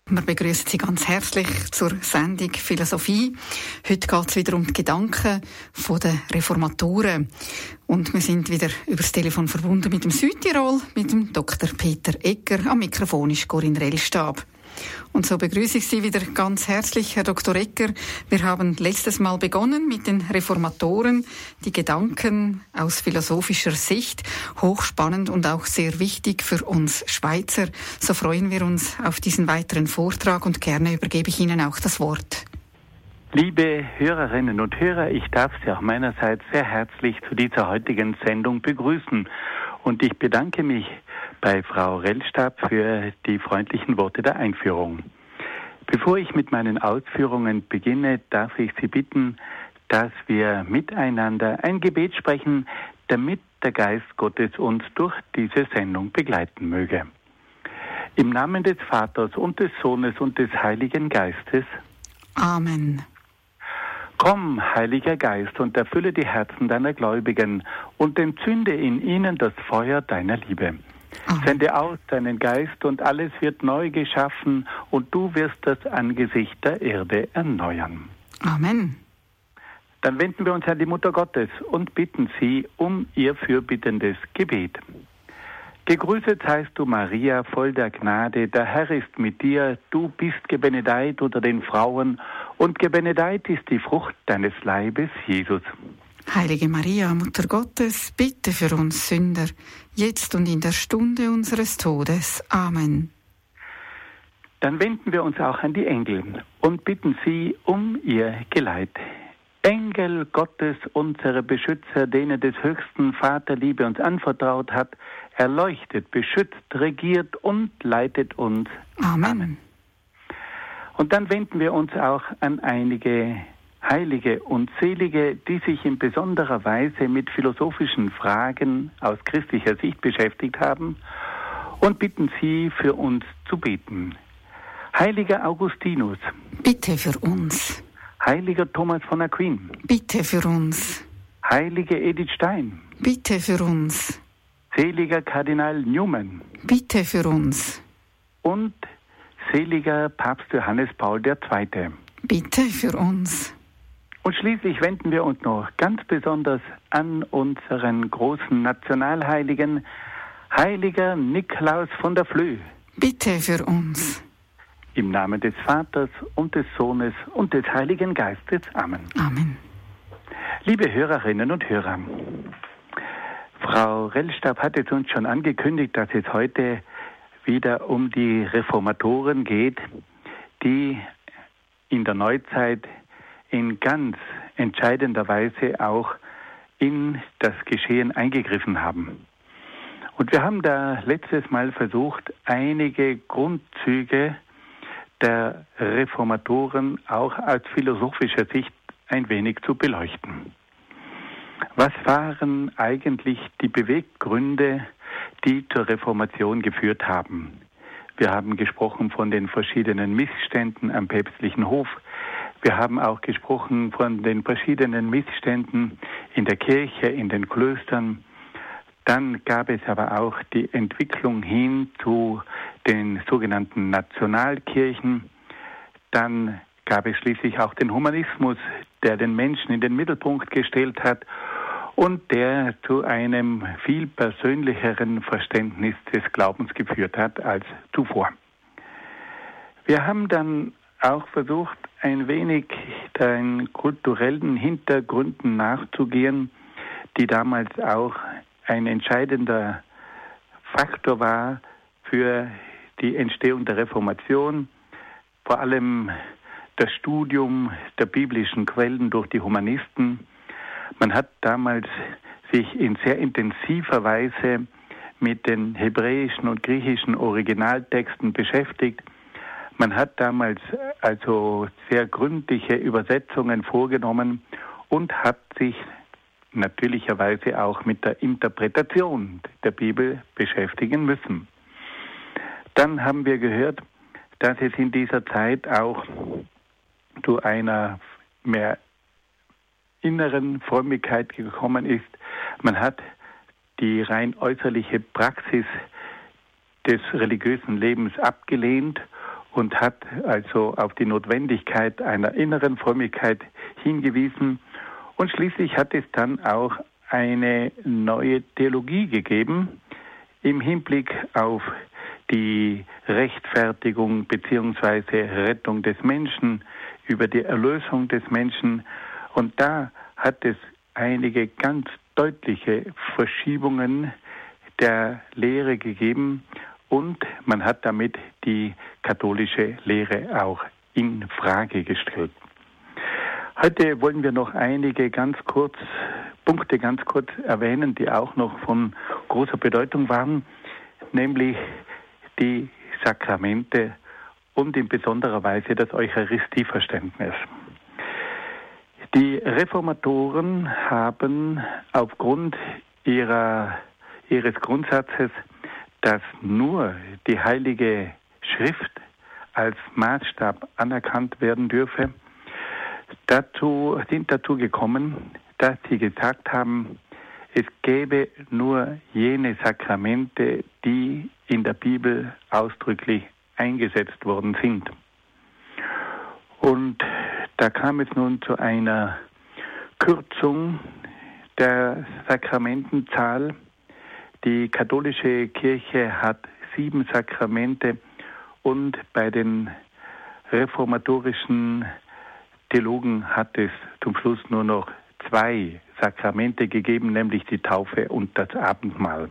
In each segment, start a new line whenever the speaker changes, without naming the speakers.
Wir begrüßen Sie ganz herzlich zur Sendung Philosophie. Heute geht es wieder um die Gedanken der Reformatoren. Und wir sind wieder über das Telefon verbunden mit dem Südtirol, mit dem Dr. Peter Egger. Am Mikrofon ist Corinne Rellstab. Und so begrüße ich Sie wieder ganz herzlich, Herr Dr. Egger. Wir haben letztes Mal begonnen mit den Reformatoren, die Gedanken aus philosophischer Sicht, hochspannend und auch sehr wichtig für uns Schweizer. So freuen wir uns auf diesen weiteren Vortrag und gerne übergebe ich Ihnen auch das Wort.
Liebe Hörerinnen und Hörer, ich darf Sie auch meinerseits sehr herzlich zu dieser heutigen Sendung begrüßen. Und ich bedanke mich bei Frau Rellstab für die freundlichen Worte der Einführung. Bevor ich mit meinen Ausführungen beginne, darf ich Sie bitten, dass wir miteinander ein Gebet sprechen, damit der Geist Gottes uns durch diese Sendung begleiten möge. Im Namen des Vaters und des Sohnes und des Heiligen Geistes.
Amen.
Komm, Heiliger Geist, und erfülle die Herzen deiner Gläubigen und entzünde in ihnen das Feuer deiner Liebe. Amen. Sende aus deinen Geist und alles wird neu geschaffen und du wirst das Angesicht der Erde erneuern.
Amen.
Dann wenden wir uns an die Mutter Gottes und bitten sie um ihr fürbittendes Gebet. Gegrüßet seist du, Maria, voll der Gnade, der Herr ist mit dir, du bist gebenedeit unter den Frauen und gebenedeit ist die Frucht deines Leibes, Jesus.
Heilige Maria, Mutter Gottes, bitte für uns Sünder, jetzt und in der Stunde unseres Todes. Amen.
Dann wenden wir uns auch an die Engel und bitten sie um ihr Geleit. Engel Gottes, unsere Beschützer, denen des höchsten Vater Liebe uns anvertraut hat, erleuchtet, beschützt, regiert und leitet uns.
Amen.
Amen. Und dann wenden wir uns auch an einige Heilige und Selige, die sich in besonderer Weise mit philosophischen Fragen aus christlicher Sicht beschäftigt haben und bitten sie, für uns zu beten. Heiliger Augustinus,
bitte für uns.
Heiliger Thomas von Aquin,
bitte für uns.
Heilige Edith Stein,
bitte für uns.
Seliger Kardinal Newman,
bitte für uns.
Und seliger Papst Johannes Paul II,
bitte für uns.
Und schließlich wenden wir uns noch ganz besonders an unseren großen Nationalheiligen, Heiliger Nikolaus von der Flöh,
bitte für uns.
Im Namen des Vaters und des Sohnes und des Heiligen Geistes. Amen.
Amen.
Liebe Hörerinnen und Hörer, Frau Rellstab hat es uns schon angekündigt, dass es heute wieder um die Reformatoren geht, die in der Neuzeit in ganz entscheidender Weise auch in das Geschehen eingegriffen haben. Und wir haben da letztes Mal versucht, einige Grundzüge der Reformatoren auch aus philosophischer Sicht ein wenig zu beleuchten. Was waren eigentlich die Beweggründe, die zur Reformation geführt haben? Wir haben gesprochen von den verschiedenen Missständen am päpstlichen Hof. Wir haben auch gesprochen von den verschiedenen Missständen in der Kirche, in den Klöstern. Dann gab es aber auch die Entwicklung hin zu den sogenannten Nationalkirchen. Dann gab es schließlich auch den Humanismus, der den Menschen in den Mittelpunkt gestellt hat und der zu einem viel persönlicheren Verständnis des Glaubens geführt hat als zuvor. Wir haben dann auch versucht, ein wenig den kulturellen Hintergründen nachzugehen, die damals auch ein entscheidender Faktor war für die Entstehung der Reformation, vor allem das Studium der biblischen Quellen durch die Humanisten. Man hat damals sich in sehr intensiver Weise mit den hebräischen und griechischen Originaltexten beschäftigt. Man hat damals also sehr gründliche Übersetzungen vorgenommen und hat sich natürlicherweise auch mit der Interpretation der Bibel beschäftigen müssen. Dann haben wir gehört, dass es in dieser Zeit auch zu einer mehr inneren Frömmigkeit gekommen ist. Man hat die rein äußerliche Praxis des religiösen Lebens abgelehnt und hat also auf die Notwendigkeit einer inneren Frömmigkeit hingewiesen. Und schließlich hat es dann auch eine neue Theologie gegeben im Hinblick auf die Rechtfertigung bzw. Rettung des Menschen, über die Erlösung des Menschen. Und da hat es einige ganz deutliche Verschiebungen der Lehre gegeben und man hat damit die katholische Lehre auch in Frage gestellt. Heute wollen wir noch einige Punkte ganz kurz erwähnen, die auch noch von großer Bedeutung waren, nämlich die Sakramente und in besonderer Weise das Eucharistieverständnis. Die Reformatoren haben aufgrund ihres Grundsatzes, dass nur die Heilige Schrift als Maßstab anerkannt werden dürfe, sind dazu gekommen, dass sie gesagt haben, es gäbe nur jene Sakramente, die in der Bibel ausdrücklich eingesetzt worden sind. Und da kam es nun zu einer Kürzung der Sakramentenzahl. Die katholische Kirche hat 7 Sakramente und bei den reformatorischen Theologen hat es zum Schluss nur noch 2 Sakramente gegeben, nämlich die Taufe und das Abendmahl.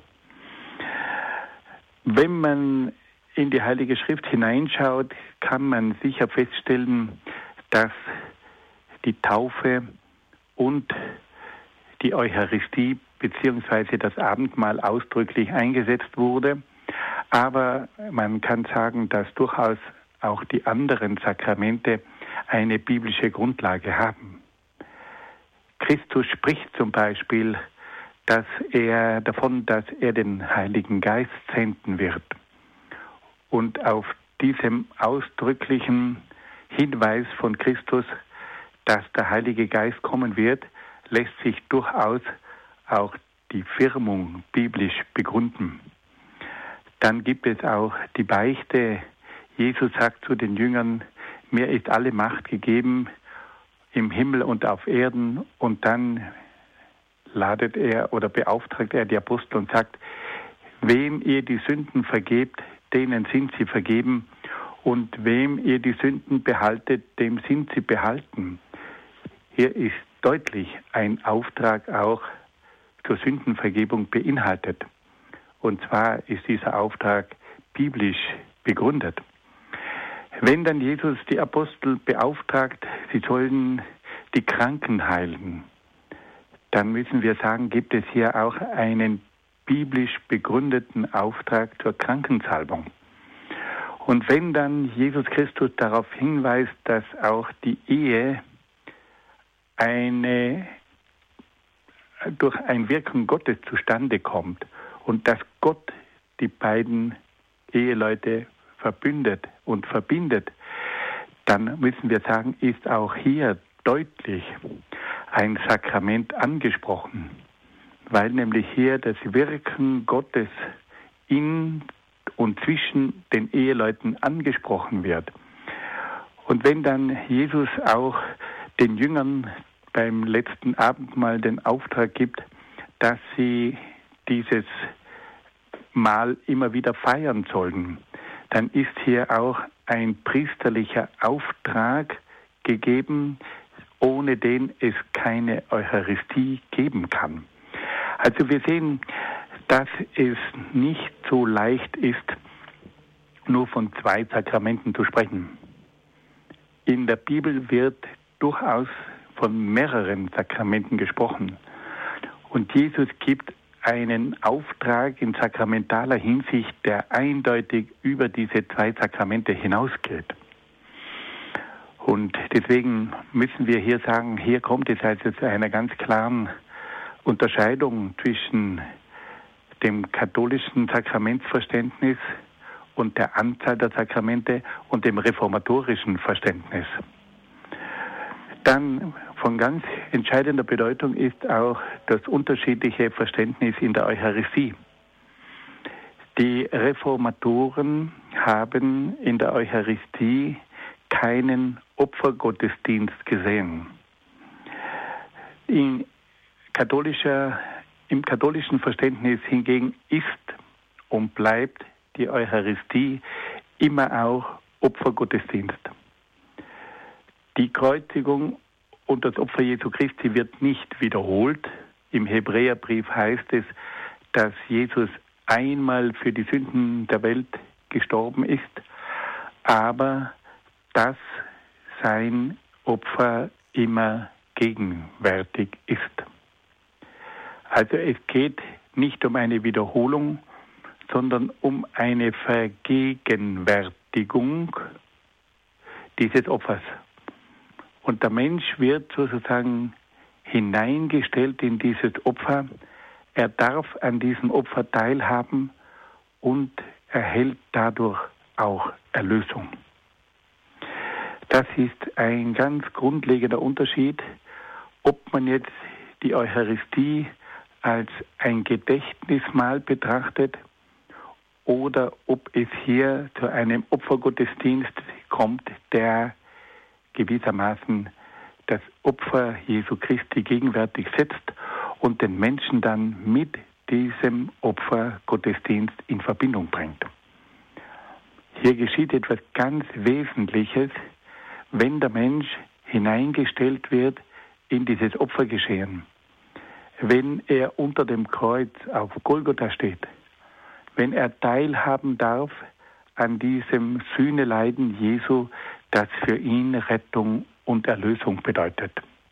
Wenn man in die Heilige Schrift hineinschaut, kann man sicher feststellen, dass die Taufe und die Eucharistie bzw. das Abendmahl ausdrücklich eingesetzt wurde. Aber man kann sagen, dass durchaus auch die anderen Sakramente eine biblische Grundlage haben. Christus spricht zum Beispiel davon, dass er den Heiligen Geist senden wird. Und auf diesem ausdrücklichen Hinweis von Christus, dass der Heilige Geist kommen wird, lässt sich durchaus auch die Firmung biblisch begründen. Dann gibt es auch die Beichte. Jesus sagt zu den Jüngern, mir ist alle Macht gegeben im Himmel und auf Erden. Und dann ladet er oder beauftragt er die Apostel und sagt, wem ihr die Sünden vergebt, denen sind sie vergeben. Und wem ihr die Sünden behaltet, dem sind sie behalten. Hier ist deutlich ein Auftrag auch zur Sündenvergebung beinhaltet. Und zwar ist dieser Auftrag biblisch begründet. Wenn dann Jesus die Apostel beauftragt, sie sollen die Kranken heilen, dann müssen wir sagen, gibt es hier auch einen biblisch begründeten Auftrag zur Krankensalbung. Und wenn dann Jesus Christus darauf hinweist, dass auch die Ehe durch ein Wirken Gottes zustande kommt und dass Gott die beiden Eheleute verbündet und verbindet, dann müssen wir sagen, ist auch hier deutlich ein Sakrament angesprochen, weil nämlich hier das Wirken Gottes in und zwischen den Eheleuten angesprochen wird. Und wenn dann Jesus auch den Jüngern beim letzten Abendmahl den Auftrag gibt, dass sie dieses Mahl immer wieder feiern sollen, dann ist hier auch ein priesterlicher Auftrag gegeben, ohne den es keine Eucharistie geben kann. Also wir sehen, dass es nicht so leicht ist, nur von 2 Sakramenten zu sprechen. In der Bibel wird durchaus von mehreren Sakramenten gesprochen. Und Jesus gibt einen Auftrag in sakramentaler Hinsicht, der eindeutig über diese 2 Sakramente hinausgeht. Und deswegen müssen wir hier sagen, hier kommt es also zu einer ganz klaren Unterscheidung zwischen dem katholischen Sakramentsverständnis und der Anzahl der Sakramente und dem reformatorischen Verständnis. Dann von ganz entscheidender Bedeutung ist auch das unterschiedliche Verständnis in der Eucharistie. Die Reformatoren haben in der Eucharistie keinen Opfergottesdienst gesehen. Im katholischen Verständnis hingegen ist und bleibt die Eucharistie immer auch Opfergottesdienst. Die Kreuzigung und das Opfer Jesu Christi wird nicht wiederholt. Im Hebräerbrief heißt es, dass Jesus einmal für die Sünden der Welt gestorben ist, aber dass sein Opfer immer gegenwärtig ist. Also es geht nicht um eine Wiederholung, sondern um eine Vergegenwärtigung dieses Opfers. Und der Mensch wird sozusagen hineingestellt in dieses Opfer. Er darf an diesem Opfer teilhaben und erhält dadurch auch Erlösung. Das ist ein ganz grundlegender Unterschied, ob man jetzt die Eucharistie als ein Gedächtnismahl betrachtet oder ob es hier zu einem Opfergottesdienst kommt, der gewissermaßen das Opfer Jesu Christi gegenwärtig setzt und den Menschen dann mit diesem Opfergottesdienst in Verbindung bringt. Hier geschieht etwas ganz Wesentliches, wenn der Mensch hineingestellt wird in dieses Opfergeschehen. Wenn er unter dem Kreuz auf Golgotha steht, wenn er teilhaben darf an diesem Sühneleiden Jesu, das für ihn Rettung und Erlösung bedeutet.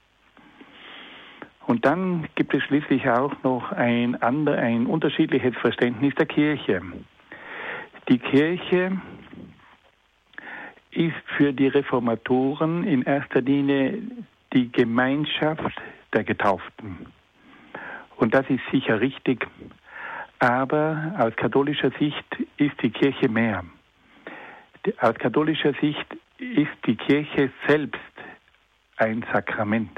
Und dann gibt es schließlich auch noch ein unterschiedliches Verständnis der Kirche. Die Kirche ist für die Reformatoren in erster Linie die Gemeinschaft der Getauften. Und das ist sicher richtig, aber aus katholischer Sicht ist die Kirche mehr. Aus katholischer Sicht ist die Kirche selbst ein Sakrament.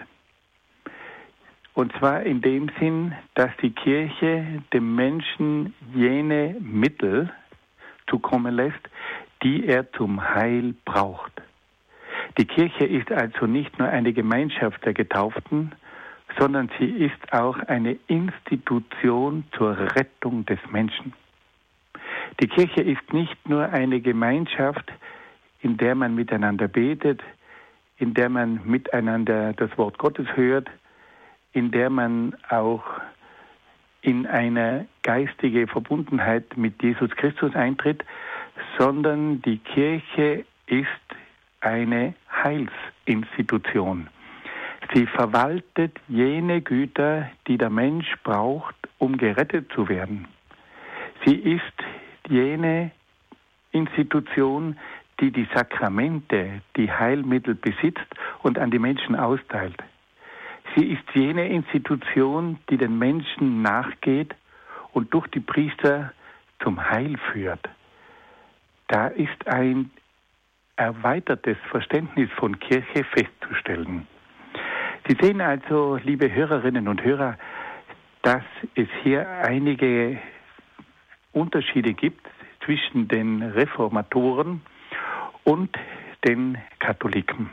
Und zwar in dem Sinn, dass die Kirche dem Menschen jene Mittel zukommen lässt, die er zum Heil braucht. Die Kirche ist also nicht nur eine Gemeinschaft der Getauften, sondern sie ist auch eine Institution zur Rettung des Menschen. Die Kirche ist nicht nur eine Gemeinschaft, in der man miteinander betet, in der man miteinander das Wort Gottes hört, in der man auch in eine geistige Verbundenheit mit Jesus Christus eintritt, sondern die Kirche ist eine Heilsinstitution. Sie verwaltet jene Güter, die der Mensch braucht, um gerettet zu werden. Sie ist jene Institution, die die Sakramente, die Heilmittel besitzt und an die Menschen austeilt. Sie ist jene Institution, die den Menschen nachgeht und durch die Priester zum Heil führt. Da ist ein erweitertes Verständnis von Kirche festzustellen. Sie sehen also, liebe Hörerinnen und Hörer, dass es hier einige Unterschiede gibt zwischen den Reformatoren und den Katholiken.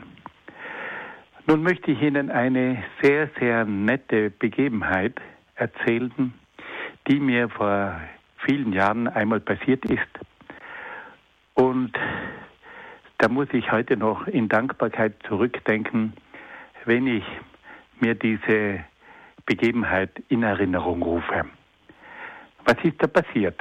Nun möchte ich Ihnen eine sehr, sehr nette Begebenheit erzählen, die mir vor vielen Jahren einmal passiert ist. Und da muss ich heute noch in Dankbarkeit zurückdenken, wenn ich mir diese Begebenheit in Erinnerung rufe. Was ist da passiert?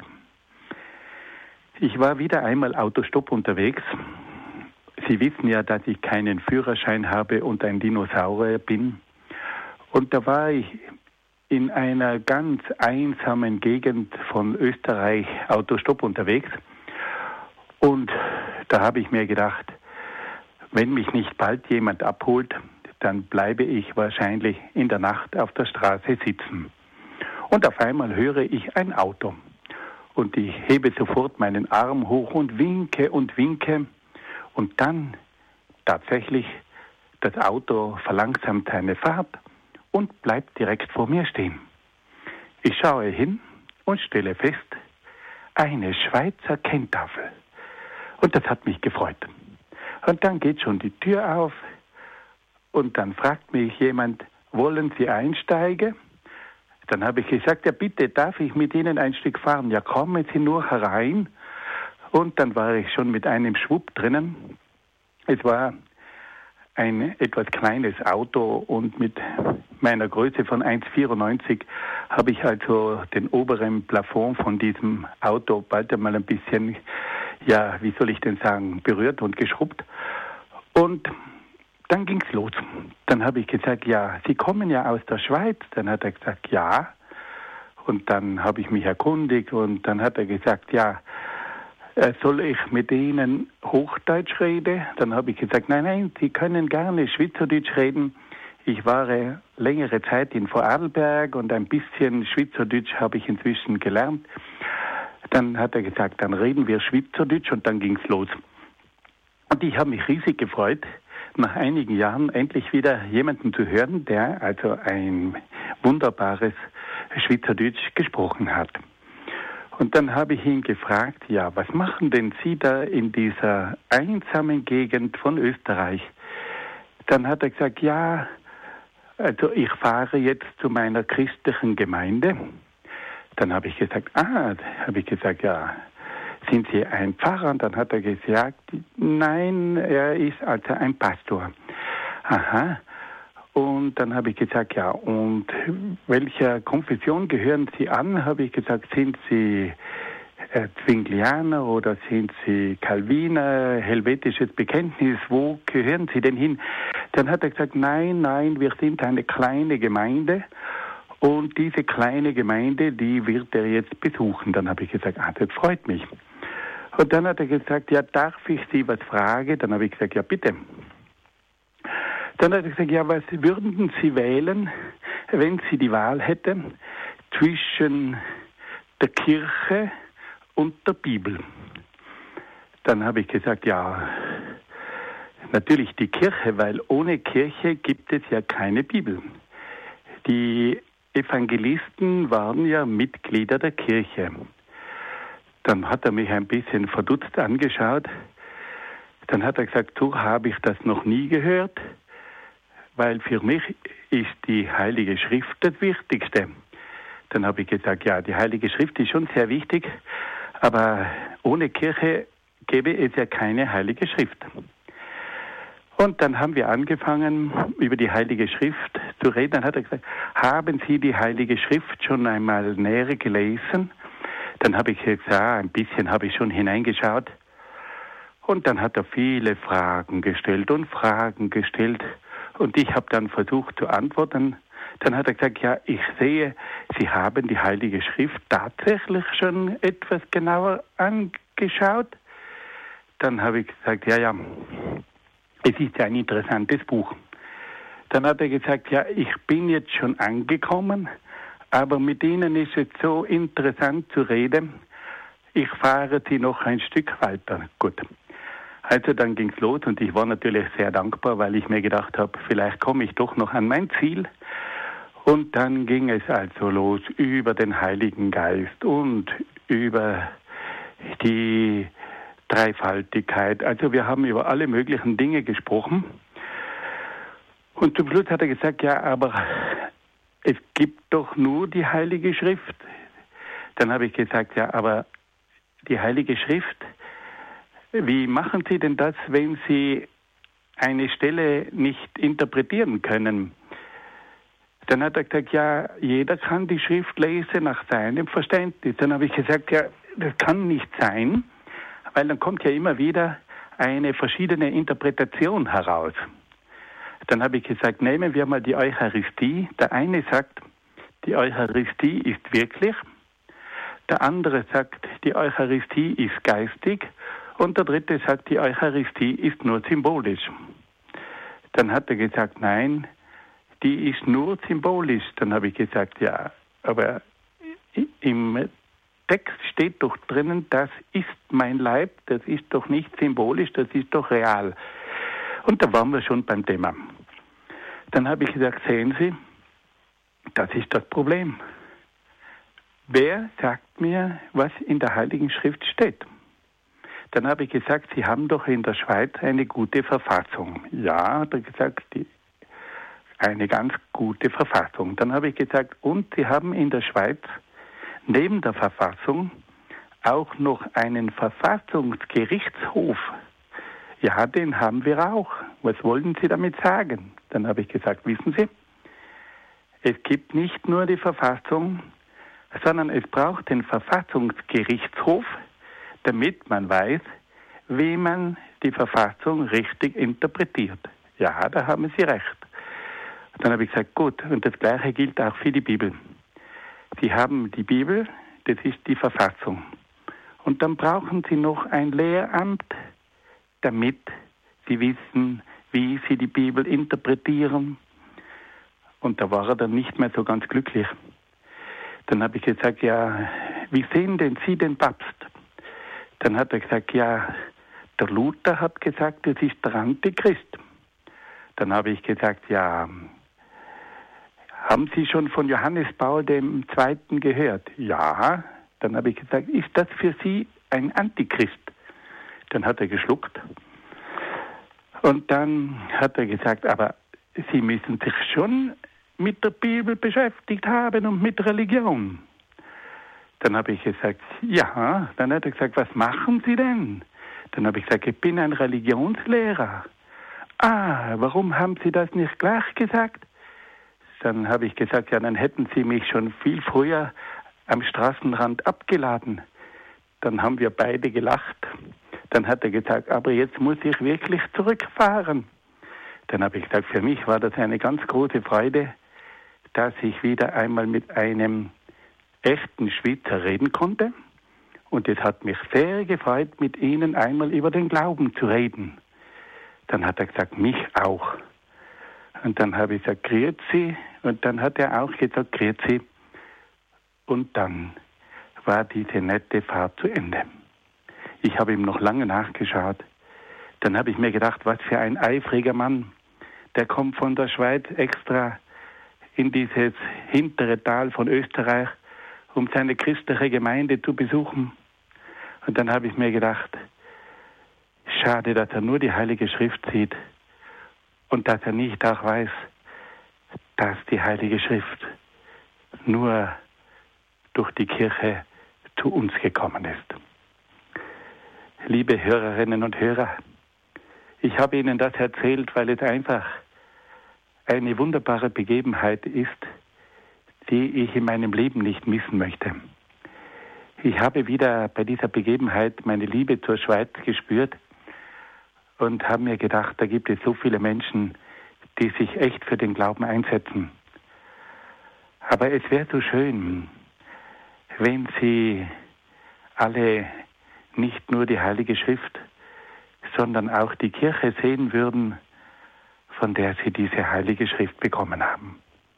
Ich war wieder einmal Autostopp unterwegs. Sie wissen ja, dass ich keinen Führerschein habe und ein Dinosaurier bin. Und da war ich in einer ganz einsamen Gegend von Österreich Autostopp unterwegs. Und da habe ich mir gedacht, wenn mich nicht bald jemand abholt, dann bleibe ich wahrscheinlich in der Nacht auf der Straße sitzen. Und auf einmal höre ich ein Auto. Und ich hebe sofort meinen Arm hoch und winke. Und dann tatsächlich, das Auto verlangsamt seine Fahrt und bleibt direkt vor mir stehen. Ich schaue hin und stelle fest, eine Schweizer Kenntafel. Und das hat mich gefreut. Und dann geht schon die Tür auf und dann fragt mich jemand, wollen Sie einsteigen? Dann habe ich gesagt, ja bitte, darf ich mit Ihnen ein Stück fahren? Ja, kommen Sie nur herein. Und dann war ich schon mit einem Schwupp drinnen. Es war ein etwas kleines Auto und mit meiner Größe von 1,94 habe ich also den oberen Plafond von diesem Auto bald einmal ein bisschen, ja, wie soll ich denn sagen, berührt und geschrubbt. Und dann ging's los. Dann habe ich gesagt, ja, Sie kommen ja aus der Schweiz. Dann hat er gesagt, ja. Und dann habe ich mich erkundigt und dann hat er gesagt, ja, soll ich mit Ihnen Hochdeutsch reden? Dann habe ich gesagt, nein, Sie können gerne Schweizerdeutsch reden. Ich war längere Zeit in Vorarlberg und ein bisschen Schweizerdeutsch habe ich inzwischen gelernt. Dann hat er gesagt, dann reden wir Schweizerdeutsch und dann ging's los. Und ich habe mich riesig gefreut, nach einigen Jahren endlich wieder jemanden zu hören, der also ein wunderbares Schweizerdeutsch gesprochen hat. Und dann habe ich ihn gefragt, ja, was machen denn Sie da in dieser einsamen Gegend von Österreich? Dann hat er gesagt, ja, also ich fahre jetzt zu meiner christlichen Gemeinde. Dann habe ich gesagt, ja, sind Sie ein Pfarrer? Und dann hat er gesagt, nein, er ist also ein Pastor. Aha. Und dann habe ich gesagt, ja, und welcher Konfession gehören Sie an? Habe ich gesagt, sind Sie Zwinglianer oder sind Sie Calviner, helvetisches Bekenntnis? Wo gehören Sie denn hin? Dann hat er gesagt, nein, wir sind eine kleine Gemeinde. Und diese kleine Gemeinde, die wird er jetzt besuchen. Dann habe ich gesagt, das freut mich. Und dann hat er gesagt, ja, darf ich Sie was fragen? Dann habe ich gesagt, ja, bitte. Dann hat er gesagt, ja, was würden Sie wählen, wenn Sie die Wahl hätten zwischen der Kirche und der Bibel? Dann habe ich gesagt, ja, natürlich die Kirche, weil ohne Kirche gibt es ja keine Bibel. Die Evangelisten waren ja Mitglieder der Kirche. Dann hat er mich ein bisschen verdutzt angeschaut. Dann hat er gesagt, so habe ich das noch nie gehört, weil für mich ist die Heilige Schrift das Wichtigste. Dann habe ich gesagt, ja, die Heilige Schrift ist schon sehr wichtig, aber ohne Kirche gäbe es ja keine Heilige Schrift. Und dann haben wir angefangen, über die Heilige Schrift zu reden. Dann hat er gesagt, haben Sie die Heilige Schrift schon einmal näher gelesen? Dann habe ich gesagt, ja, ein bisschen habe ich schon hineingeschaut. Und dann hat er viele Fragen gestellt. Und ich habe dann versucht zu antworten. Dann hat er gesagt, ja, ich sehe, Sie haben die Heilige Schrift tatsächlich schon etwas genauer angeschaut. Dann habe ich gesagt, ja, es ist ein interessantes Buch. Dann hat er gesagt, ja, ich bin jetzt schon angekommen, aber mit Ihnen ist es so interessant zu reden. Ich fahre Sie noch ein Stück weiter. Gut. Also dann ging's los und ich war natürlich sehr dankbar, weil ich mir gedacht habe, vielleicht komme ich doch noch an mein Ziel. Und dann ging es also los über den Heiligen Geist und über die Dreifaltigkeit. Also wir haben über alle möglichen Dinge gesprochen. Und zum Schluss hat er gesagt, ja, aber es gibt doch nur die Heilige Schrift. Dann habe ich gesagt, ja, aber die Heilige Schrift, wie machen Sie denn das, wenn Sie eine Stelle nicht interpretieren können? Dann hat er gesagt, ja, jeder kann die Schrift lesen nach seinem Verständnis. Dann habe ich gesagt, ja, das kann nicht sein, weil dann kommt ja immer wieder eine verschiedene Interpretation heraus. Dann habe ich gesagt, nehmen wir mal die Eucharistie. Der eine sagt, die Eucharistie ist wirklich. Der andere sagt, die Eucharistie ist geistig. Und der dritte sagt, die Eucharistie ist nur symbolisch. Dann hat er gesagt, nein, die ist nur symbolisch. Dann habe ich gesagt, ja, aber im Text steht doch drinnen, das ist mein Leib, das ist doch nicht symbolisch, das ist doch real. Und da waren wir schon beim Thema. Dann habe ich gesagt, sehen Sie, das ist das Problem. Wer sagt mir, was in der Heiligen Schrift steht? Dann habe ich gesagt, Sie haben doch in der Schweiz eine gute Verfassung. Ja, hat er gesagt, eine ganz gute Verfassung. Dann habe ich gesagt, und Sie haben in der Schweiz neben der Verfassung auch noch einen Verfassungsgerichtshof. Ja, den haben wir auch. Was wollen Sie damit sagen? Dann habe ich gesagt, wissen Sie, es gibt nicht nur die Verfassung, sondern es braucht den Verfassungsgerichtshof, damit man weiß, wie man die Verfassung richtig interpretiert. Ja, da haben Sie recht. Dann habe ich gesagt, gut, und das Gleiche gilt auch für die Bibel. Sie haben die Bibel, das ist die Verfassung. Und dann brauchen Sie noch ein Lehramt, damit Sie wissen, wie Sie die Bibel interpretieren. Und da war er dann nicht mehr so ganz glücklich. Dann habe ich gesagt, ja, wie sehen denn Sie den Papst? Dann hat er gesagt, ja, der Luther hat gesagt, das ist der Antichrist. Dann habe ich gesagt, ja, haben Sie schon von Johannes Paul II. Gehört? Ja. Dann habe ich gesagt, ist das für Sie ein Antichrist? Dann hat er geschluckt. Und dann hat er gesagt, aber Sie müssen sich schon mit der Bibel beschäftigt haben und mit Religion. Dann habe ich gesagt, ja. Dann hat er gesagt, was machen Sie denn? Dann habe ich gesagt, ich bin ein Religionslehrer. Ah, warum haben Sie das nicht gleich gesagt? Dann habe ich gesagt, ja, dann hätten Sie mich schon viel früher am Straßenrand abgeladen. Dann haben wir beide gelacht. Dann hat er gesagt, aber jetzt muss ich wirklich zurückfahren. Dann habe ich gesagt, für mich war das eine ganz große Freude, dass ich wieder einmal mit einem echten Schweizer reden konnte. Und es hat mich sehr gefreut, mit Ihnen einmal über den Glauben zu reden. Dann hat er gesagt, mich auch. Und dann habe ich gesagt, grüezi. Und dann hat er auch gesagt, grüezi. Und dann war diese nette Fahrt zu Ende. Ich habe ihm noch lange nachgeschaut. Dann habe ich mir gedacht, was für ein eifriger Mann. Der kommt von der Schweiz extra in dieses hintere Tal von Österreich, um seine christliche Gemeinde zu besuchen. Und dann habe ich mir gedacht, schade, dass er nur die Heilige Schrift sieht und dass er nicht auch weiß, dass die Heilige Schrift nur durch die Kirche zu uns gekommen ist. Liebe Hörerinnen und Hörer, ich habe Ihnen das erzählt, weil es einfach eine wunderbare Begebenheit ist, die ich in meinem Leben nicht missen möchte. Ich habe wieder bei dieser Begebenheit meine Liebe zur Schweiz gespürt und habe mir gedacht, da gibt es so viele Menschen, die sich echt für den Glauben einsetzen. Aber es wäre so schön, wenn Sie alle nicht nur die Heilige Schrift, sondern auch die Kirche sehen würden, von der Sie diese Heilige Schrift bekommen haben.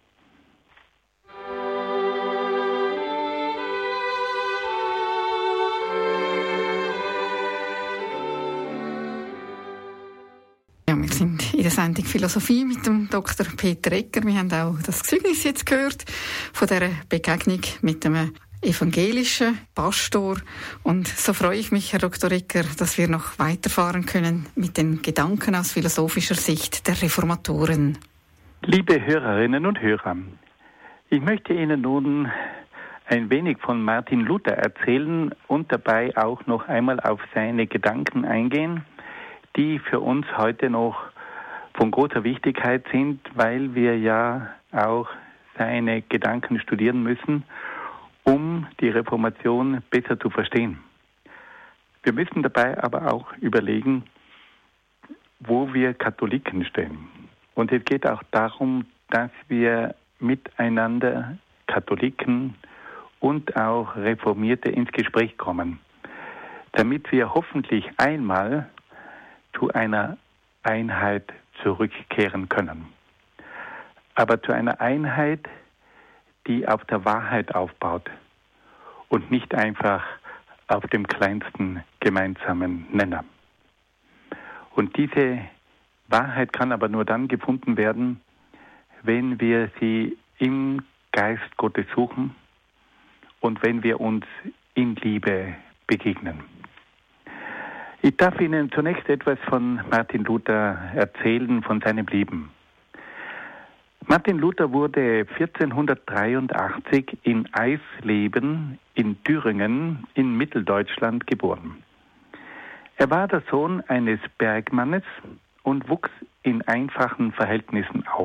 Ja, wir sind in der Sendung Philosophie mit dem Dr. Peter Egger. Wir haben auch das Zeugnis jetzt gehört von dieser Begegnung mit dem evangelischen Pastor. Und so freue ich mich, Herr Dr. Egger, dass wir noch weiterfahren können mit den Gedanken aus philosophischer Sicht der Reformatoren.
Liebe Hörerinnen und Hörer, ich möchte Ihnen nun ein wenig von Martin Luther erzählen und dabei auch noch einmal auf seine Gedanken eingehen, die für uns heute noch von großer Wichtigkeit sind, weil wir ja auch seine Gedanken studieren müssen, um die Reformation besser zu verstehen. Wir müssen dabei aber auch überlegen, wo wir Katholiken stehen. Und es geht auch darum, dass wir miteinander Katholiken und auch Reformierte ins Gespräch kommen, damit wir hoffentlich einmal zu einer Einheit zurückkehren können. Aber zu einer Einheit, die auf der Wahrheit aufbaut und nicht einfach auf dem kleinsten gemeinsamen Nenner. Und diese Wahrheit kann aber nur dann gefunden werden, wenn wir sie im Geist Gottes suchen und wenn wir uns in Liebe begegnen. Ich darf Ihnen zunächst etwas von Martin Luther erzählen, von seinem Leben. Martin Luther wurde 1483 in Eisleben in Thüringen in Mitteldeutschland geboren. Er war der Sohn eines Bergmannes und wuchs in einfachen Verhältnissen auf.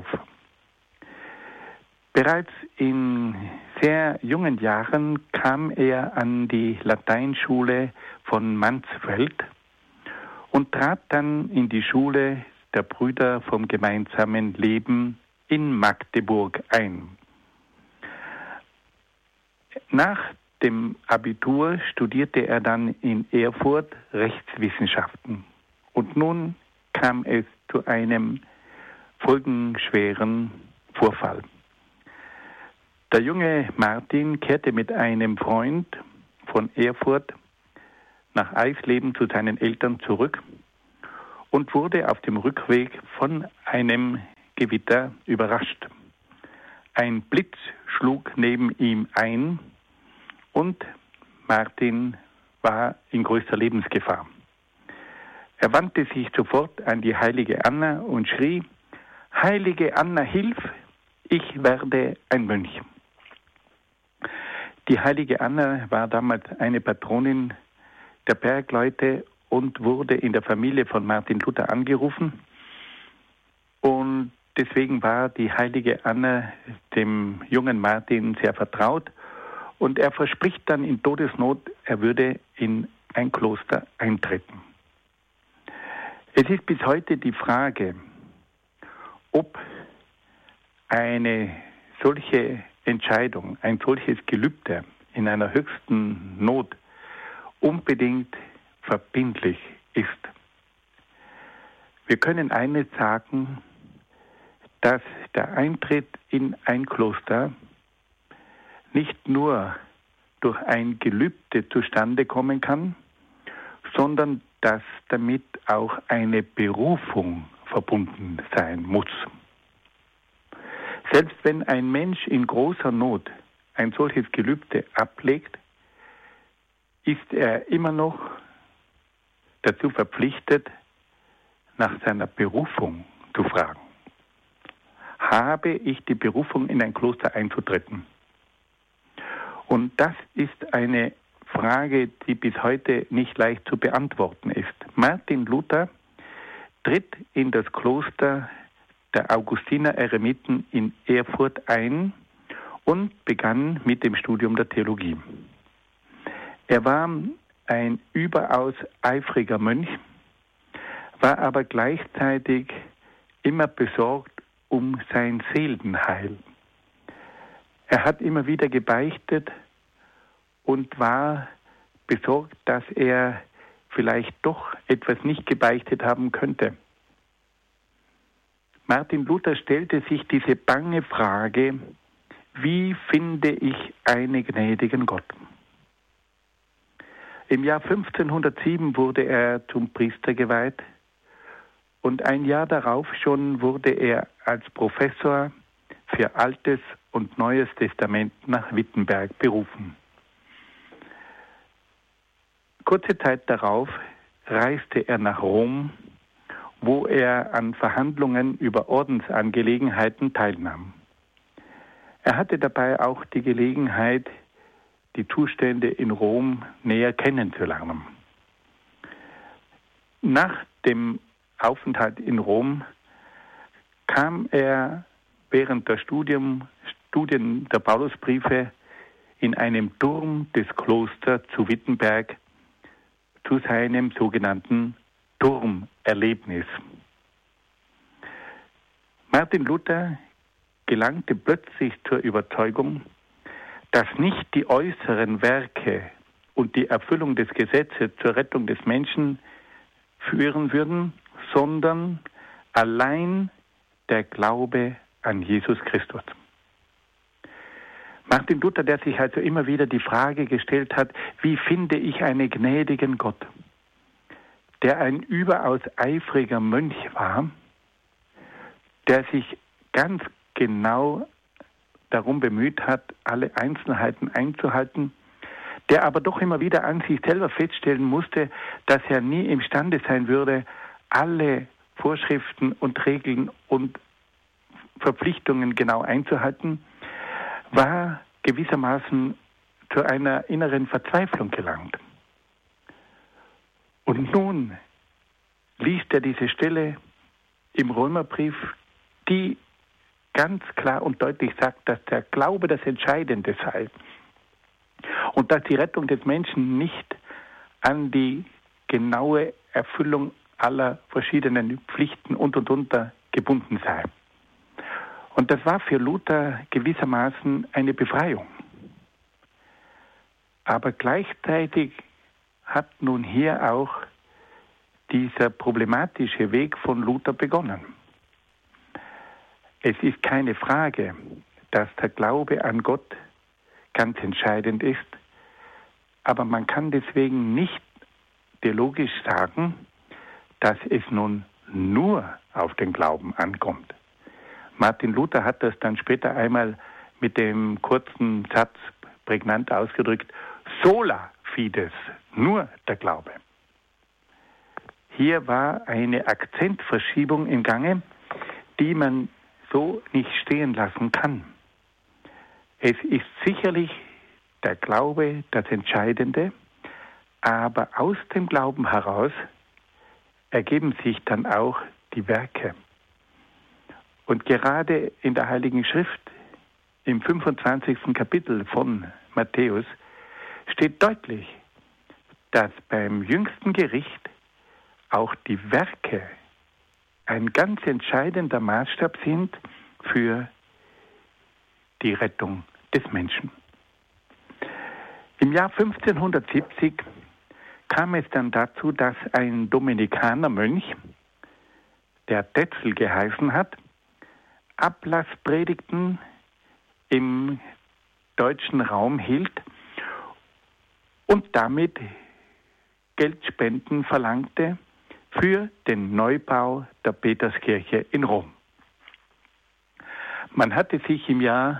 Bereits in sehr jungen Jahren kam er an die Lateinschule von Mansfeld und trat dann in die Schule der Brüder vom gemeinsamen Leben in Magdeburg ein. Nach dem Abitur studierte er dann in Erfurt Rechtswissenschaften. Und nun kam es zu einem folgenschweren Vorfall. Der junge Martin kehrte mit einem Freund von Erfurt nach Eisleben zu seinen Eltern zurück und wurde auf dem Rückweg von einem Gewitter überrascht. Ein Blitz schlug neben ihm ein und Martin war in größter Lebensgefahr. Er wandte sich sofort an die heilige Anna und schrie: Heilige Anna, hilf, ich werde ein Mönch. Die heilige Anna war damals eine Patronin der Bergleute und wurde in der Familie von Martin Luther angerufen. Und deswegen war die heilige Anna dem jungen Martin sehr vertraut. Und er verspricht dann in Todesnot, er würde in ein Kloster eintreten. Es ist bis heute die Frage, ob eine solche Entscheidung, ein solches Gelübde in einer höchsten Not unbedingt verbindlich ist. Wir können eines sagen, dass der Eintritt in ein Kloster nicht nur durch ein Gelübde zustande kommen kann, sondern dass damit auch eine Berufung verbunden sein muss. Selbst wenn ein Mensch in großer Not ein solches Gelübde ablegt, ist er immer noch dazu verpflichtet, nach seiner Berufung zu fragen. Habe ich die Berufung, in ein Kloster einzutreten? Und das ist eine Frage, die bis heute nicht leicht zu beantworten ist. Martin Luther tritt in das Kloster der Augustiner-Eremiten in Erfurt ein und begann mit dem Studium der Theologie. Er war ein überaus eifriger Mönch, war aber gleichzeitig immer besorgt um sein Seelenheil. Er hat immer wieder gebeichtet und war besorgt, dass er vielleicht doch etwas nicht gebeichtet haben könnte. Martin Luther stellte sich diese bange Frage: Wie finde ich einen gnädigen Gott? Im Jahr 1507 wurde er zum Priester geweiht und ein Jahr darauf schon wurde er als Professor für Altes und Neues Testament nach Wittenberg berufen. Kurze Zeit darauf reiste er nach Rom, wo er an Verhandlungen über Ordensangelegenheiten teilnahm. Er hatte dabei auch die Gelegenheit, die Zustände in Rom näher kennenzulernen. Nach dem Aufenthalt in Rom kam er während der Studien der Paulusbriefe in einem Turm des Klosters zu Wittenberg zu seinem sogenannten Turmerlebnis. Martin Luther gelangte plötzlich zur Überzeugung, dass nicht die äußeren Werke und die Erfüllung des Gesetzes zur Rettung des Menschen führen würden, sondern allein der Glaube an Jesus Christus. Martin Luther, der sich also immer wieder die Frage gestellt hat, wie finde ich einen gnädigen Gott, der ein überaus eifriger Mönch war, der sich ganz genau darum bemüht hat, alle Einzelheiten einzuhalten, der aber doch immer wieder an sich selber feststellen musste, dass er nie imstande sein würde, alle Vorschriften und Regeln und Verpflichtungen genau einzuhalten, war gewissermaßen zu einer inneren Verzweiflung gelangt. Und nun liest er diese Stelle im Römerbrief, die ganz klar und deutlich sagt, dass der Glaube das Entscheidende sei und dass die Rettung des Menschen nicht an die genaue Erfüllung aller verschiedenen Pflichten und gebunden sei. Und das war für Luther gewissermaßen eine Befreiung. Aber gleichzeitig hat nun hier auch dieser problematische Weg von Luther begonnen. Es ist keine Frage, dass der Glaube an Gott ganz entscheidend ist, aber man kann deswegen nicht theologisch sagen, dass es nun nur auf den Glauben ankommt. Martin Luther hat das dann später einmal mit dem kurzen Satz prägnant ausgedrückt: Sola fides, nur der Glaube. Hier war eine Akzentverschiebung im Gange, die man so nicht stehen lassen kann. Es ist sicherlich der Glaube das Entscheidende, aber aus dem Glauben heraus ergeben sich dann auch die Werke. Und gerade in der Heiligen Schrift, im 25. Kapitel von Matthäus, steht deutlich, dass beim jüngsten Gericht auch die Werke ein ganz entscheidender Maßstab sind für die Rettung des Menschen. Im Jahr 1570 kam es dann dazu, dass ein Dominikanermönch, der Tetzel geheißen hat, Ablasspredigten im deutschen Raum hielt und damit Geldspenden verlangte für den Neubau der Peterskirche in Rom. Man hatte sich im Jahr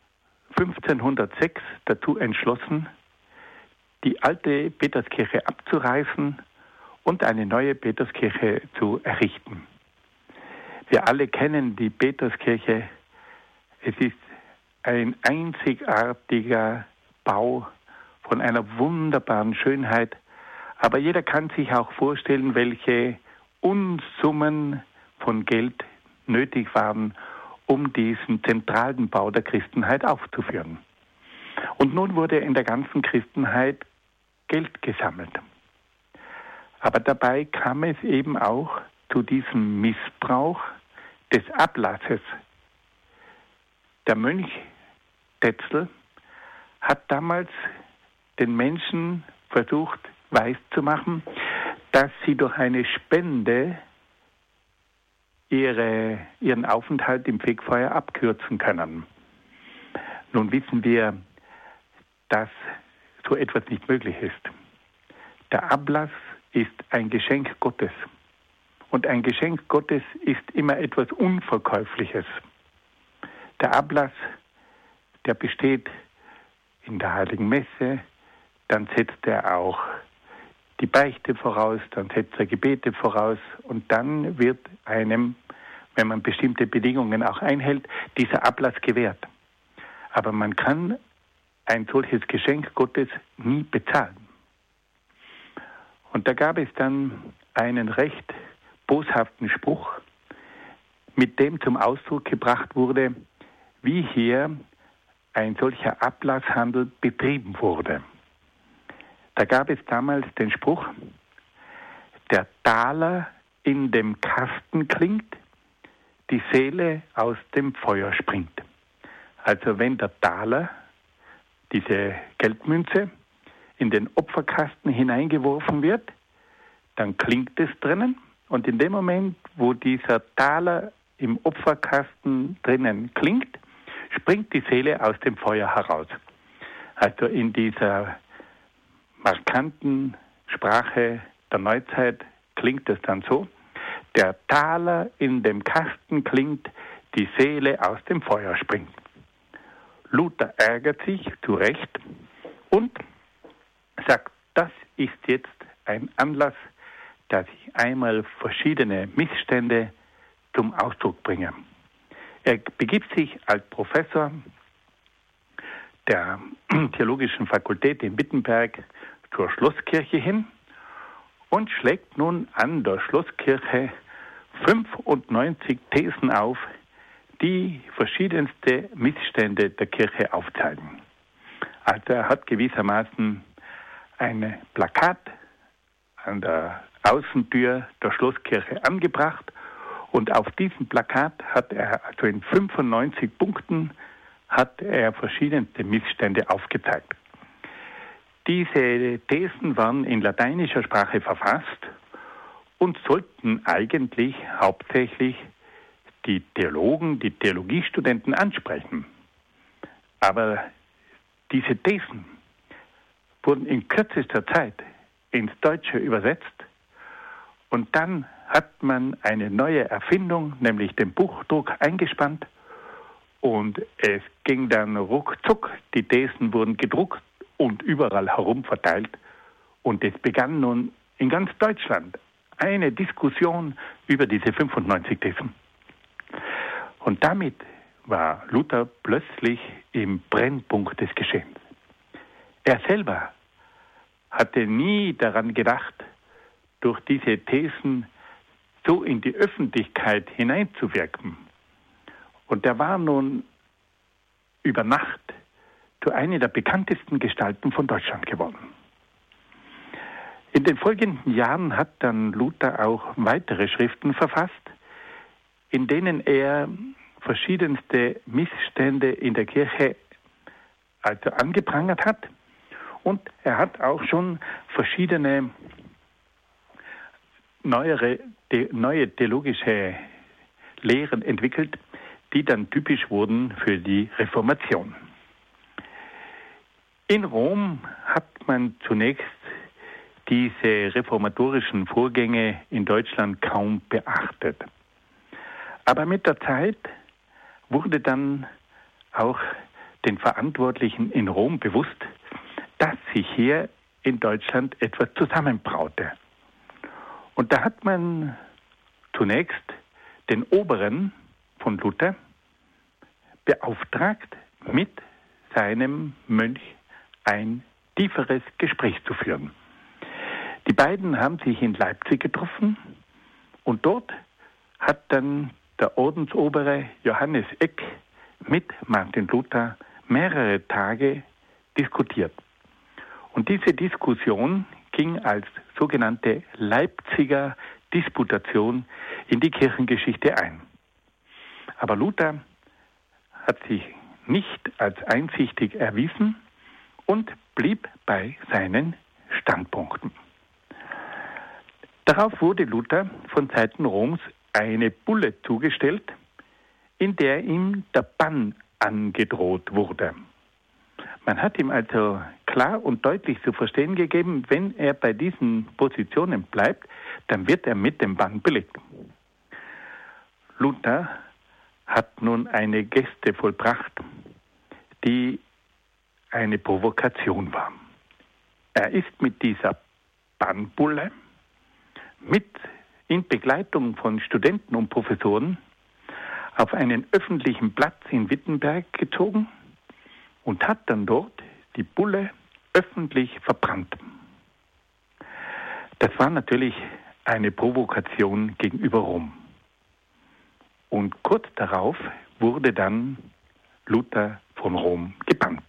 1506 dazu entschlossen, die alte Peterskirche abzureißen und eine neue Peterskirche zu errichten. Wir alle kennen die Peterskirche. Es ist ein einzigartiger Bau von einer wunderbaren Schönheit. Aber jeder kann sich auch vorstellen, welche Unsummen von Geld nötig waren, um diesen zentralen Bau der Christenheit aufzuführen. Und nun wurde in der ganzen Christenheit Geld gesammelt. Aber dabei kam es eben auch zu diesem Missbrauch des Ablasses. Der Mönch Tetzel hat damals den Menschen versucht weiszumachen, dass sie durch eine Spende ihren Aufenthalt im Fegfeuer abkürzen können. Nun wissen wir, dass so etwas nicht möglich ist. Der Ablass ist ein Geschenk Gottes. Und ein Geschenk Gottes ist immer etwas Unverkäufliches. Der Ablass, der besteht in der Heiligen Messe, dann setzt er auch die Beichte voraus, dann setzt er Gebete voraus und dann wird einem, wenn man bestimmte Bedingungen auch einhält, dieser Ablass gewährt. Aber man kann ein solches Geschenk Gottes nie bezahlen. Und da gab es dann einen recht boshaften Spruch, mit dem zum Ausdruck gebracht wurde, wie hier ein solcher Ablasshandel betrieben wurde. Da gab es damals den Spruch: Der Taler in dem Kasten klingt, die Seele aus dem Feuer springt. Also wenn der Taler, diese Geldmünze, in den Opferkasten hineingeworfen wird, dann klingt es drinnen und in dem Moment, wo dieser Taler im Opferkasten drinnen klingt, springt die Seele aus dem Feuer heraus. Also in dieser markanten Sprache der Neuzeit klingt es dann so: Der Taler in dem Kasten klingt, die Seele aus dem Feuer springt. Luther ärgert sich zu Recht und sagt, das ist jetzt ein Anlass, dass ich einmal verschiedene Missstände zum Ausdruck bringe. Er begibt sich als Professor der Theologischen Fakultät in Wittenberg zur Schlosskirche hin und schlägt nun an der Schlosskirche 95 Thesen auf, die verschiedenste Missstände der Kirche aufzeigen. Also er hat gewissermaßen ein Plakat an der Außentür der Schlosskirche angebracht und auf diesem Plakat hat er, also in 95 Punkten, hat er verschiedenste Missstände aufgezeigt. Diese Thesen waren in lateinischer Sprache verfasst und sollten eigentlich hauptsächlich die Theologen, die Theologiestudenten ansprechen. Aber diese Thesen wurden in kürzester Zeit ins Deutsche übersetzt und dann hat man eine neue Erfindung, nämlich den Buchdruck, eingespannt und es ging dann ruckzuck, die Thesen wurden gedruckt und überall herum verteilt und es begann nun in ganz Deutschland eine Diskussion über diese 95 Thesen. Und damit war Luther plötzlich im Brennpunkt des Geschehens. Er selber hatte nie daran gedacht, durch diese Thesen so in die Öffentlichkeit hineinzuwirken. Und er war nun über Nacht zu einer der bekanntesten Gestalten von Deutschland geworden. In den folgenden Jahren hat dann Luther auch weitere Schriften verfasst, in denen er verschiedenste Missstände in der Kirche also angeprangert hat. Und er hat auch schon verschiedene neue theologische Lehren entwickelt, die dann typisch wurden für die Reformation. In Rom hat man zunächst diese reformatorischen Vorgänge in Deutschland kaum beachtet. Aber mit der Zeit wurde dann auch den Verantwortlichen in Rom bewusst, dass sich hier in Deutschland etwas zusammenbraute. Und da hat man zunächst den Oberen von Luther beauftragt, mit seinem Mönch ein tieferes Gespräch zu führen. Die beiden haben sich in Leipzig getroffen und dort hat dann der Ordensobere Johannes Eck mit Martin Luther mehrere Tage diskutiert. Und diese Diskussion ging als sogenannte Leipziger Disputation in die Kirchengeschichte ein. Aber Luther hat sich nicht als einsichtig erwiesen und blieb bei seinen Standpunkten. Darauf wurde Luther von Seiten Roms eine Bulle zugestellt, in der ihm der Bann angedroht wurde. Man hat ihm also klar und deutlich zu verstehen gegeben, wenn er bei diesen Positionen bleibt, dann wird er mit dem Bann belegt. Luther hat nun eine Geste vollbracht, die eine Provokation war. Er ist mit dieser Bannbulle in Begleitung von Studenten und Professoren auf einen öffentlichen Platz in Wittenberg gezogen und hat dann dort die Bulle öffentlich verbrannt. Das war natürlich eine Provokation gegenüber Rom. Und kurz darauf wurde dann Luther von Rom gebannt.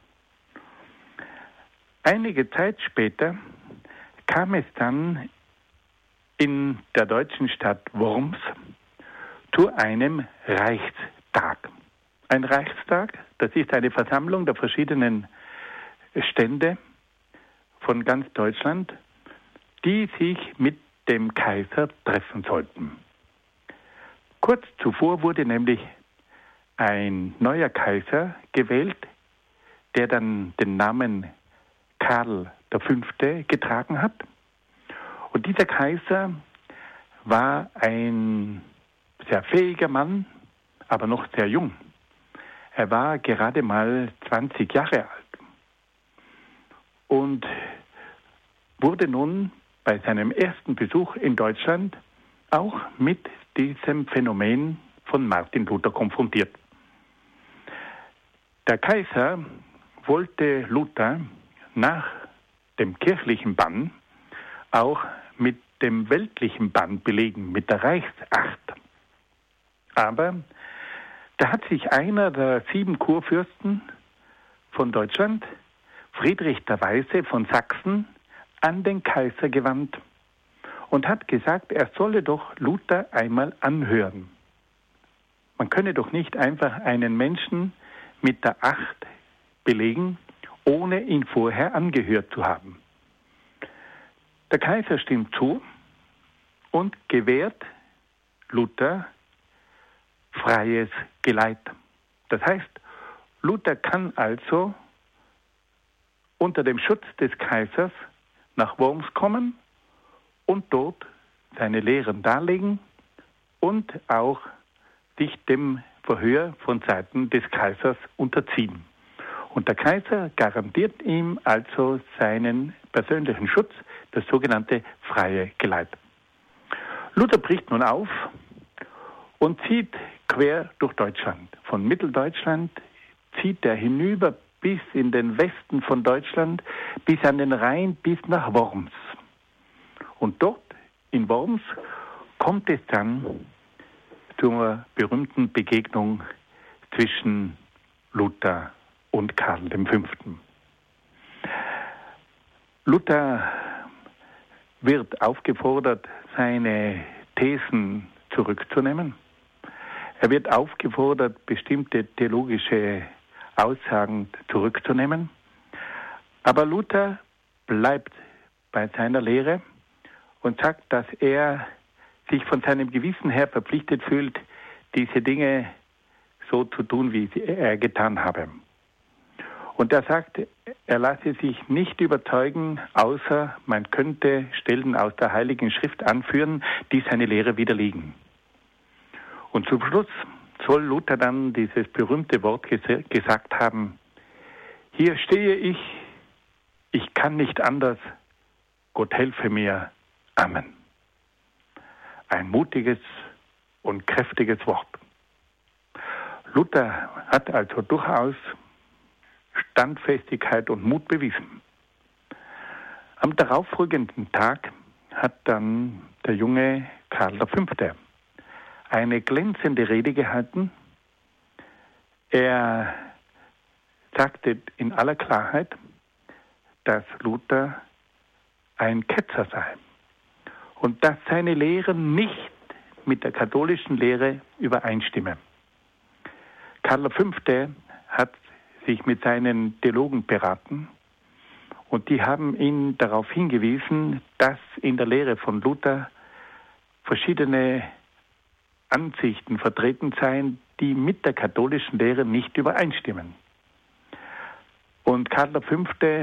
Einige Zeit später kam es dann in der deutschen Stadt Worms zu einem Reichstag. Ein Reichstag, das ist eine Versammlung der verschiedenen Stände von ganz Deutschland, die sich mit dem Kaiser treffen sollten. Kurz zuvor wurde nämlich ein neuer Kaiser gewählt, der dann den Namen Karl V. getragen hat. Und dieser Kaiser war ein sehr fähiger Mann, aber noch sehr jung. Er war gerade mal 20 Jahre alt. Und wurde nun bei seinem ersten Besuch in Deutschland auch mit diesem Phänomen von Martin Luther konfrontiert. Der Kaiser wollte Luther nach dem kirchlichen Bann auch mit dem weltlichen Bann belegen, mit der Reichsacht. Aber da hat sich einer der 7 Kurfürsten von Deutschland, Friedrich der Weise von Sachsen, an den Kaiser gewandt und hat gesagt, er solle doch Luther einmal anhören. Man könne doch nicht einfach einen Menschen mit der Acht belegen, ohne ihn vorher angehört zu haben. Der Kaiser stimmt zu und gewährt Luther freies Geleit. Das heißt, Luther kann also unter dem Schutz des Kaisers nach Worms kommen und dort seine Lehren darlegen und auch sich dem Verhör von Seiten des Kaisers unterziehen. Und der Kaiser garantiert ihm also seinen persönlichen Schutz, das sogenannte freie Geleit. Luther bricht nun auf und zieht quer durch Deutschland. Von Mitteldeutschland zieht er hinüber bis in den Westen von Deutschland, bis an den Rhein, bis nach Worms. Und dort in Worms kommt es dann zur berühmten Begegnung zwischen Luther und Karl V. Luther wird aufgefordert, seine Thesen zurückzunehmen. Er wird aufgefordert, bestimmte theologische Aussagen zurückzunehmen. Aber Luther bleibt bei seiner Lehre und sagt, dass er sich von seinem Gewissen her verpflichtet fühlt, diese Dinge so zu tun, wie er getan habe. Und er sagt, er lasse sich nicht überzeugen, außer man könnte Stellen aus der Heiligen Schrift anführen, die seine Lehre widerlegen. Und zum Schluss soll Luther dann dieses berühmte Wort gesagt haben: Hier stehe ich kann nicht anders, Gott helfe mir, Amen. Ein mutiges und kräftiges Wort. Luther hat also durchaus Standfestigkeit und Mut bewiesen. Am darauffolgenden Tag hat dann der junge Karl V. eine glänzende Rede gehalten. Er sagte in aller Klarheit, dass Luther ein Ketzer sei und dass seine Lehre nicht mit der katholischen Lehre übereinstimme. Karl V. hat sich mit seinen Theologen beraten und die haben ihn darauf hingewiesen, dass in der Lehre von Luther verschiedene Ansichten vertreten seien, die mit der katholischen Lehre nicht übereinstimmen. Und Karl V.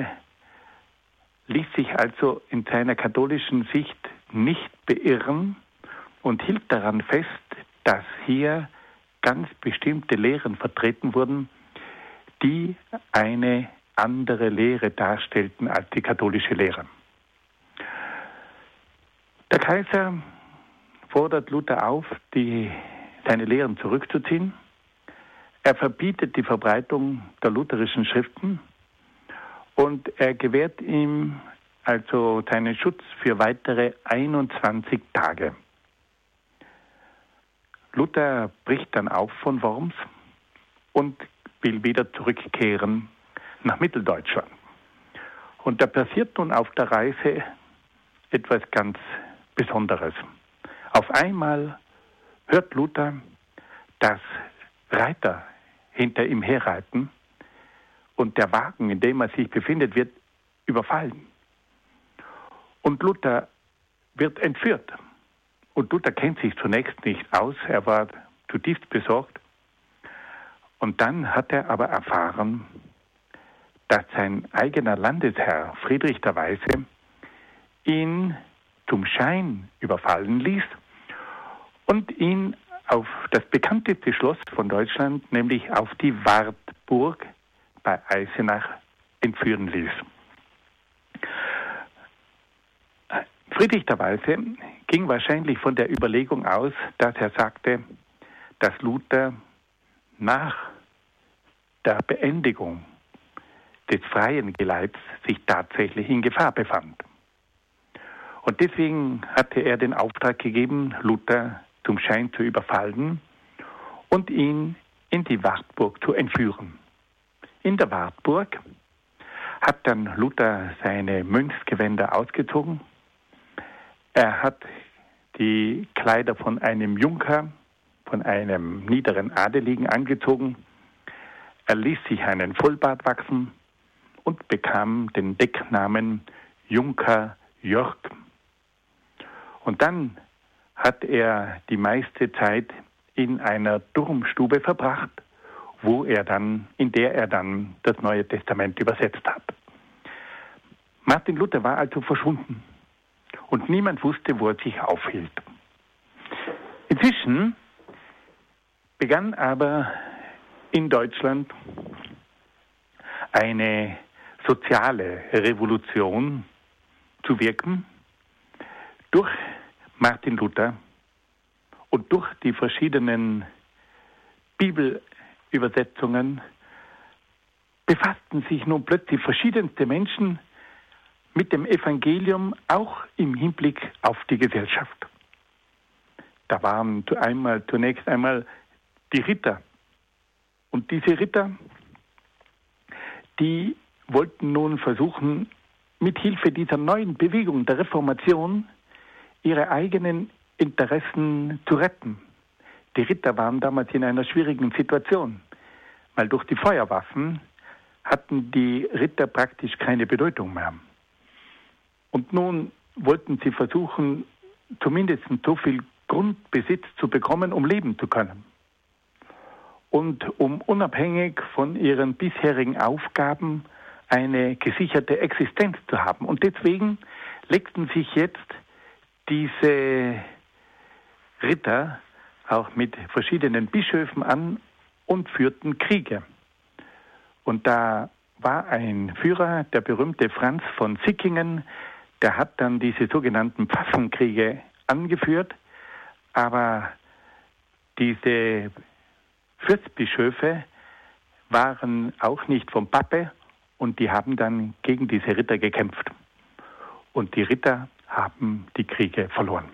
ließ sich also in seiner katholischen Sicht nicht beirren und hielt daran fest, dass hier ganz bestimmte Lehren vertreten wurden, die eine andere Lehre darstellten als die katholische Lehre. Der Kaiser fordert Luther auf, seine Lehren zurückzuziehen. Er verbietet die Verbreitung der lutherischen Schriften und er gewährt ihm also seinen Schutz für weitere 21 Tage. Luther bricht dann auf von Worms und will wieder zurückkehren nach Mitteldeutschland. Und da passiert nun auf der Reise etwas ganz Besonderes. Auf einmal hört Luther, dass Reiter hinter ihm herreiten und der Wagen, in dem er sich befindet, wird überfallen. Und Luther wird entführt. Und Luther kennt sich zunächst nicht aus, er war zutiefst besorgt. Und dann hat er aber erfahren, dass sein eigener Landesherr Friedrich der Weise ihn zum Schein überfallen ließ und ihn auf das bekannteste Schloss von Deutschland, nämlich auf die Wartburg bei Eisenach, entführen ließ. Friedrich der Weise ging wahrscheinlich von der Überlegung aus, dass er sagte, dass Luther nach der Beendigung des freien Geleits sich tatsächlich in Gefahr befand. Und deswegen hatte er den Auftrag gegeben, Luther zum Schein zu überfallen und ihn in die Wartburg zu entführen. In der Wartburg hat dann Luther seine Mönchsgewänder ausgezogen. Er hat die Kleider von einem Junker, von einem niederen Adeligen angezogen. Er ließ sich einen Vollbart wachsen und bekam den Decknamen Junker Jörg. Und dann hat er die meiste Zeit in einer Turmstube verbracht, in der er dann das Neue Testament übersetzt hat. Martin Luther war also verschwunden und niemand wusste, wo er sich aufhielt. Inzwischen begann aber in Deutschland eine soziale Revolution zu wirken durch Martin Luther und durch die verschiedenen Bibelübersetzungen befassten sich nun plötzlich verschiedenste Menschen mit dem Evangelium, auch im Hinblick auf die Gesellschaft. Da waren zunächst einmal die Ritter. Und diese Ritter, die wollten nun versuchen, mit Hilfe dieser neuen Bewegung der Reformation ihre eigenen Interessen zu retten. Die Ritter waren damals in einer schwierigen Situation, weil durch die Feuerwaffen hatten die Ritter praktisch keine Bedeutung mehr. Und nun wollten sie versuchen, zumindest so viel Grundbesitz zu bekommen, um leben zu können. Und um unabhängig von ihren bisherigen Aufgaben eine gesicherte Existenz zu haben. Und deswegen legten sich jetzt diese Ritter auch mit verschiedenen Bischöfen an und führten Kriege. Und da war ein Führer, der berühmte Franz von Sickingen, der hat dann diese sogenannten Pfaffenkriege angeführt, aber diese Fürstbischöfe waren auch nicht vom Pape und die haben dann gegen diese Ritter gekämpft. Und die Ritter haben die Kriege verloren.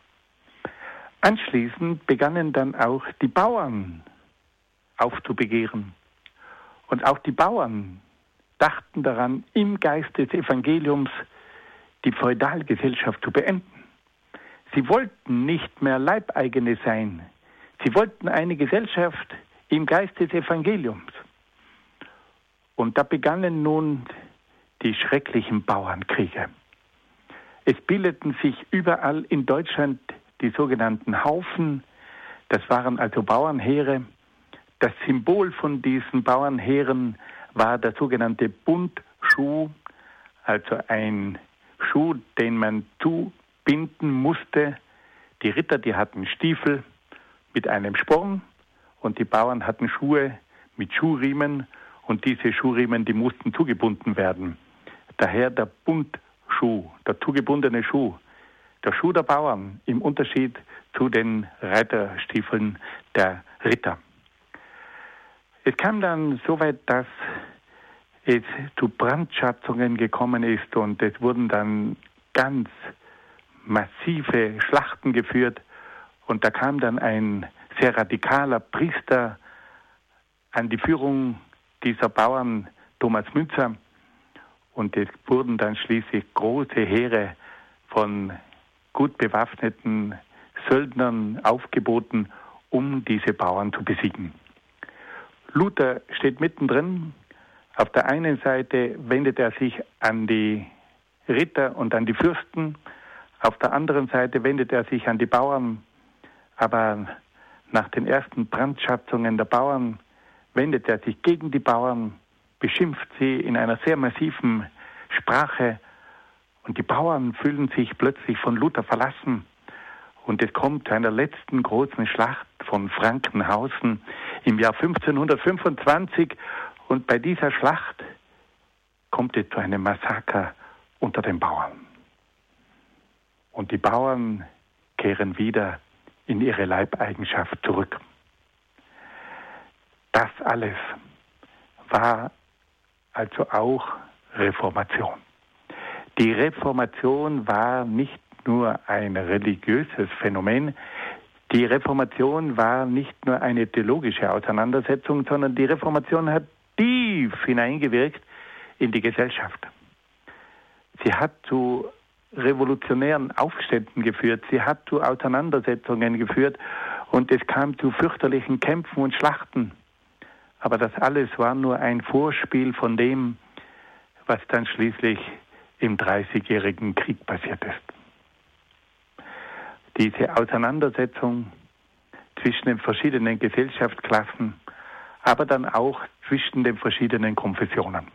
Anschließend begannen dann auch die Bauern aufzubegehren. Und auch die Bauern dachten daran, im Geist des Evangeliums die Feudalgesellschaft zu beenden. Sie wollten nicht mehr Leibeigene sein. Sie wollten eine Gesellschaft im Geist des Evangeliums. Und da begannen nun die schrecklichen Bauernkriege. Es bildeten sich überall in Deutschland die sogenannten Haufen. Das waren also Bauernheere. Das Symbol von diesen Bauernheeren war der sogenannte Bundschuh, also ein Schuh, den man zubinden musste. Die Ritter, die hatten Stiefel mit einem Sporn und die Bauern hatten Schuhe mit Schuhriemen und diese Schuhriemen, die mussten zugebunden werden. Daher der Bundschuh, der zugebundene Schuh, der Schuh der Bauern im Unterschied zu den Reiterstiefeln der Ritter. Es kam dann so weit, dass es zu Brandschatzungen gekommen ist und es wurden dann ganz massive Schlachten geführt und da kam dann ein sehr radikaler Priester an die Führung dieser Bauern, Thomas Müntzer, und es wurden dann schließlich große Heere von gut bewaffneten Söldnern aufgeboten, um diese Bauern zu besiegen. Luther steht mittendrin. Auf der einen Seite wendet er sich an die Ritter und an die Fürsten, auf der anderen Seite wendet er sich an die Bauern, aber nach den ersten Brandschatzungen der Bauern wendet er sich gegen die Bauern, beschimpft sie in einer sehr massiven Sprache und die Bauern fühlen sich plötzlich von Luther verlassen und es kommt zu einer letzten großen Schlacht von Frankenhausen im Jahr 1525 und bei dieser Schlacht kommt es zu einem Massaker unter den Bauern. und die Bauern kehren wieder in ihre Leibeigenschaft zurück. Das alles war also auch Reformation. Die Reformation war nicht nur ein religiöses Phänomen, die Reformation war nicht nur eine theologische Auseinandersetzung, sondern die Reformation hat tief hineingewirkt in die Gesellschaft. Sie hat zu revolutionären Aufständen geführt, sie hat zu Auseinandersetzungen geführt und es kam zu fürchterlichen Kämpfen und Schlachten. Aber das alles war nur ein Vorspiel von dem, was dann schließlich im Dreißigjährigen Krieg passiert ist. Diese Auseinandersetzung zwischen den verschiedenen Gesellschaftsklassen, aber dann auch zwischen den verschiedenen Konfessionen.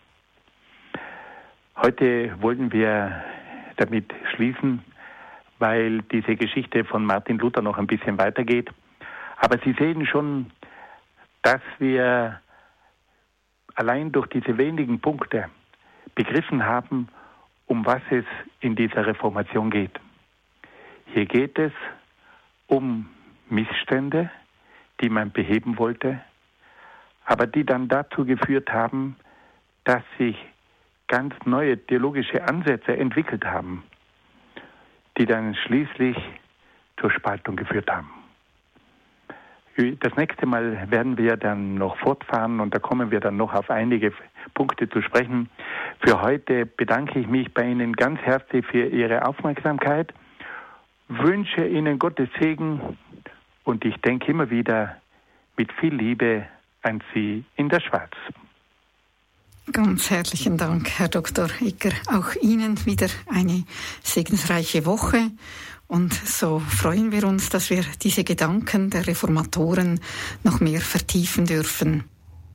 Heute wollen wir damit schließen, weil diese Geschichte von Martin Luther noch ein bisschen weitergeht. Aber Sie sehen schon, dass wir allein durch diese wenigen Punkte begriffen haben, um was es in dieser Reformation geht. Hier geht es um Missstände, die man beheben wollte, aber die dann dazu geführt haben, dass sich ganz neue theologische Ansätze entwickelt haben, die dann schließlich zur Spaltung geführt haben. Das nächste Mal werden wir dann noch fortfahren und da kommen wir dann noch auf einige Punkte zu sprechen. Für heute bedanke ich mich bei Ihnen ganz herzlich für Ihre Aufmerksamkeit, wünsche Ihnen Gottes Segen und ich denke immer wieder mit viel Liebe an Sie in der Schweiz.
Ganz herzlichen Dank, Herr Dr. Egger. Auch Ihnen wieder eine segensreiche Woche. Und so freuen wir uns, dass wir diese Gedanken der Reformatoren noch mehr vertiefen dürfen.